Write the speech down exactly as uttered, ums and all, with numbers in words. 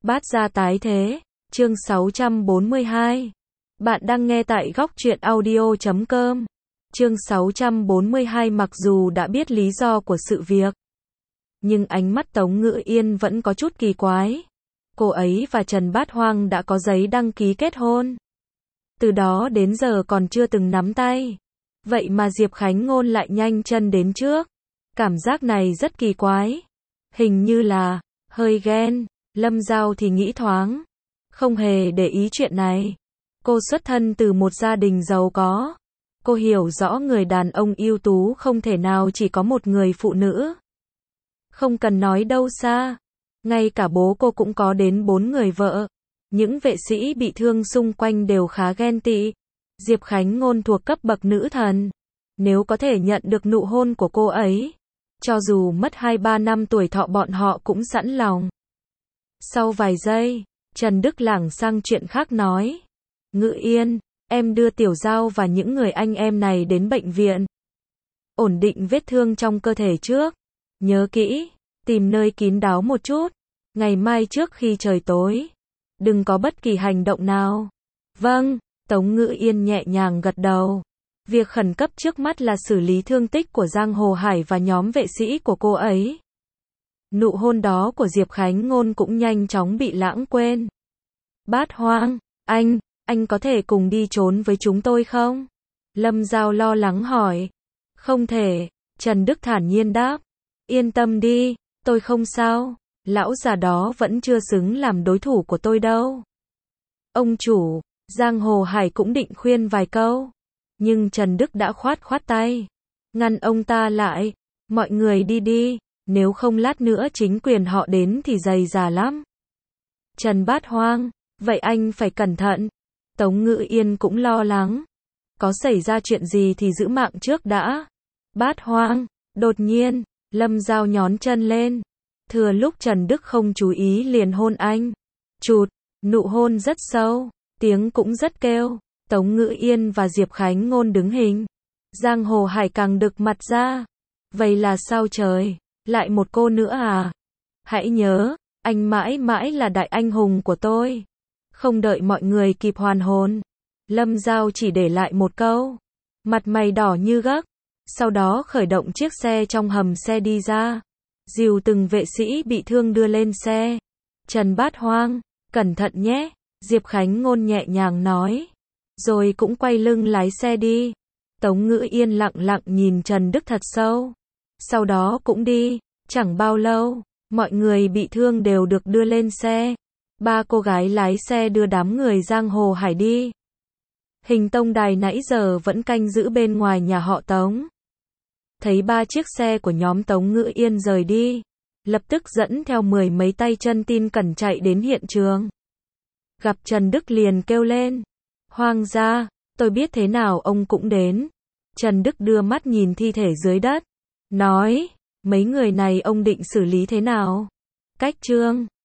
Bát gia tái thế, chương sáu trăm bốn mươi hai. Bạn đang nghe tại góc truyện audio chấm com. Chương sáu trăm bốn mươi hai. Mặc dù đã biết lý do của sự việc, nhưng ánh mắt Tống Ngữ Yên vẫn có chút kỳ quái. Cô ấy và Trần Bát Hoang đã có giấy đăng ký kết hôn. Từ đó đến giờ còn chưa từng nắm tay. Vậy mà Diệp Khánh Ngôn lại nhanh chân đến trước. Cảm giác này rất kỳ quái. Hình như là hơi ghen. Lâm Giao thì nghĩ thoáng, không hề để ý chuyện này. Cô xuất thân từ một gia đình giàu có. Cô hiểu rõ người đàn ông ưu tú không thể nào chỉ có một người phụ nữ. Không cần nói đâu xa, ngay cả bố cô cũng có đến bốn người vợ. Những vệ sĩ bị thương xung quanh đều khá ghen tị. Diệp Khánh Ngôn thuộc cấp bậc nữ thần. Nếu có thể nhận được nụ hôn của cô ấy, cho dù mất hai ba năm tuổi thọ bọn họ cũng sẵn lòng. Sau vài giây, Trần Đức lảng sang chuyện khác nói. Ngữ Yên, em đưa Tiểu Giao và những người anh em này đến bệnh viện. Ổn định vết thương trong cơ thể trước. Nhớ kỹ, tìm nơi kín đáo một chút. Ngày mai trước khi trời tối, đừng có bất kỳ hành động nào. Vâng, Tống Ngữ Yên nhẹ nhàng gật đầu. Việc khẩn cấp trước mắt là xử lý thương tích của Giang Hồ Hải và nhóm vệ sĩ của cô ấy. Nụ hôn đó của Diệp Khánh Ngôn cũng nhanh chóng bị lãng quên. Bát Hoang, anh, anh có thể cùng đi trốn với chúng tôi không? Lâm Giao lo lắng hỏi. Không thể, Trần Đức thản nhiên đáp. Yên tâm đi, tôi không sao, lão già đó vẫn chưa xứng làm đối thủ của tôi đâu. Ông chủ, Giang Hồ Hải cũng định khuyên vài câu, nhưng Trần Đức đã khoát khoát tay, ngăn ông ta lại. Mọi người đi đi. Nếu không lát nữa chính quyền họ đến thì dày dà lắm. Trần Bát Hoang, vậy anh phải cẩn thận. Tống Ngữ Yên cũng lo lắng. Có xảy ra chuyện gì thì giữ mạng trước đã. Bát Hoang, đột nhiên, Lâm Giao nhón chân lên. Thừa lúc Trần Đức không chú ý liền hôn anh. Chụt, nụ hôn rất sâu, tiếng cũng rất kêu. Tống Ngữ Yên và Diệp Khánh Ngôn đứng hình. Giang Hồ Hải càng đực mặt ra. Vậy là sao trời? Lại một cô nữa à? Hãy nhớ, anh mãi mãi là đại anh hùng của tôi. Không đợi mọi người kịp hoàn hồn, Lâm Giao chỉ để lại một câu. Mặt mày đỏ như gấc. Sau đó khởi động chiếc xe trong hầm xe đi ra. Dìu từng vệ sĩ bị thương đưa lên xe. Trần Bát Hoang, cẩn thận nhé, Diệp Khánh Ngôn nhẹ nhàng nói. Rồi cũng quay lưng lái xe đi. Tống Ngữ Yên lặng lặng nhìn Trần Đức thật sâu. Sau đó cũng đi. Chẳng bao lâu, mọi người bị thương đều được đưa lên xe. Ba cô gái lái xe đưa đám người Giang Hồ Hải đi. Hình Tông Đài nãy giờ vẫn canh giữ bên ngoài nhà họ Tống. Thấy ba chiếc xe của nhóm Tống Ngữ Yên rời đi, lập tức dẫn theo mười mấy tay chân tin cẩn chạy đến hiện trường. Gặp Trần Đức liền kêu lên. Hoang gia, tôi biết thế nào ông cũng đến. Trần Đức đưa mắt nhìn thi thể dưới đất. Nói, mấy người này ông định xử lý thế nào? Cách trương,